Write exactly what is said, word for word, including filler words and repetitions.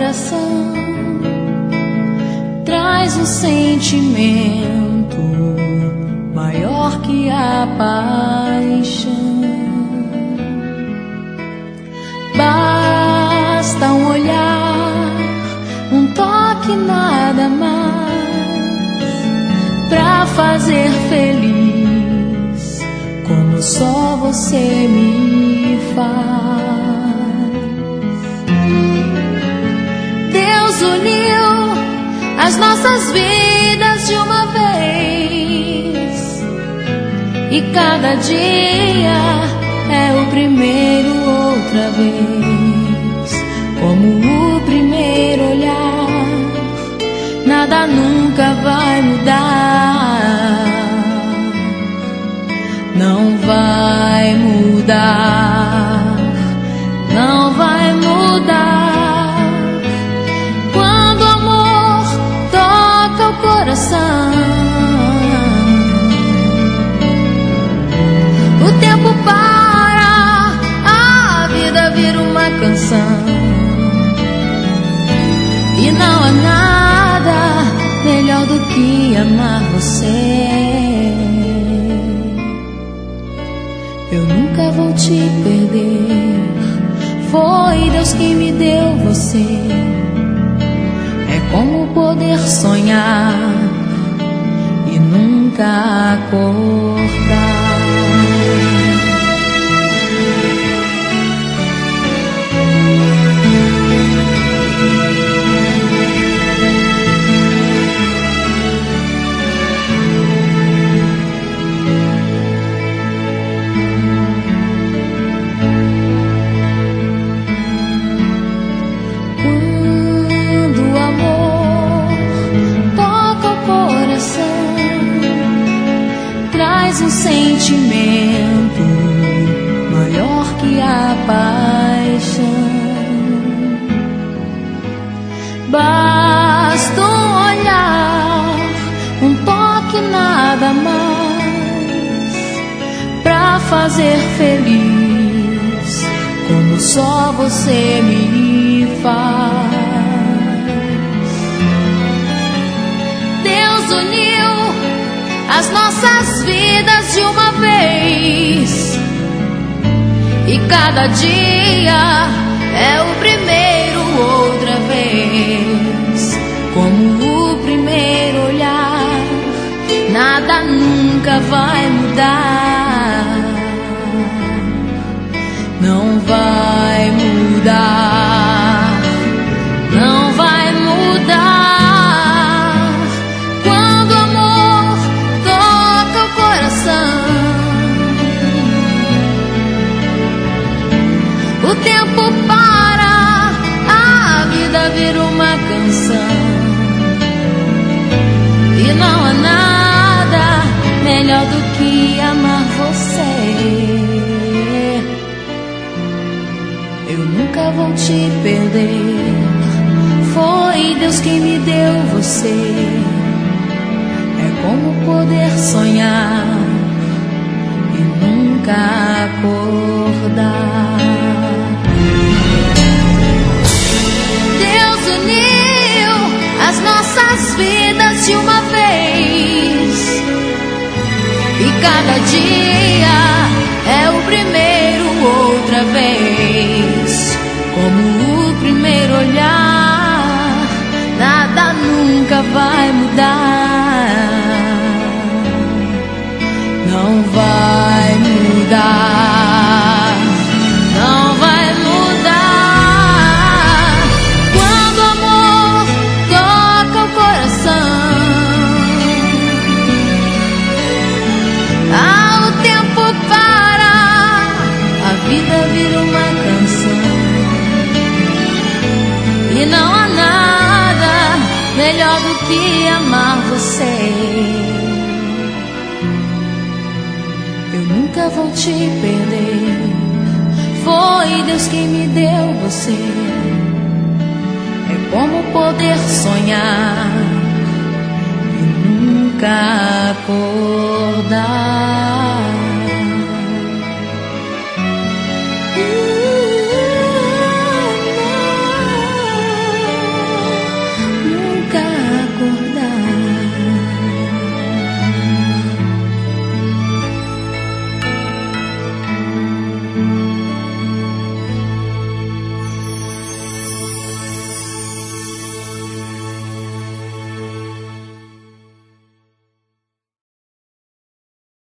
coração traz um sentimento maior que a paixão. Basta um olhar, um toque, nada mais, pra fazer feliz como só você me faz. Deus uniu as nossas vidas de uma vez, e cada dia é o primeiro outra vez. Como o primeiro olhar, nada nunca vai mudar. Não vai mudar, não vai mudar. Quando o amor toca o coração, o tempo para, a vida vira uma canção. E não há nada melhor do que amar você. Eu nunca vou te perder, foi Deus que me deu você. É como poder sonhar e nunca acordar. Um sentimento maior que a paixão. Basta um olhar, um toque, nada mais, pra fazer feliz como só você me faz. Deus uniu as nossas vidas de uma vez, e cada dia é o primeiro outra vez. Como o primeiro olhar, nada nunca vai mudar. Não vai mudar, não vai mudar. O tempo para, a vida vira uma canção. E não há nada melhor do que amar você. Eu nunca vou te perder, foi Deus quem me deu você. É como poder sonhar e nunca acordar. As nossas vidas de uma vez, e cada dia é o primeiro outra vez. Como o primeiro olhar, nada nunca vai mudar. Não vai mudar, não vai mudar. Ah, o tempo para, a vida vira uma canção. E não há nada melhor do que amar você. Eu nunca vou te perder, foi Deus quem me deu você. É como poder sonhar e nunca acordar.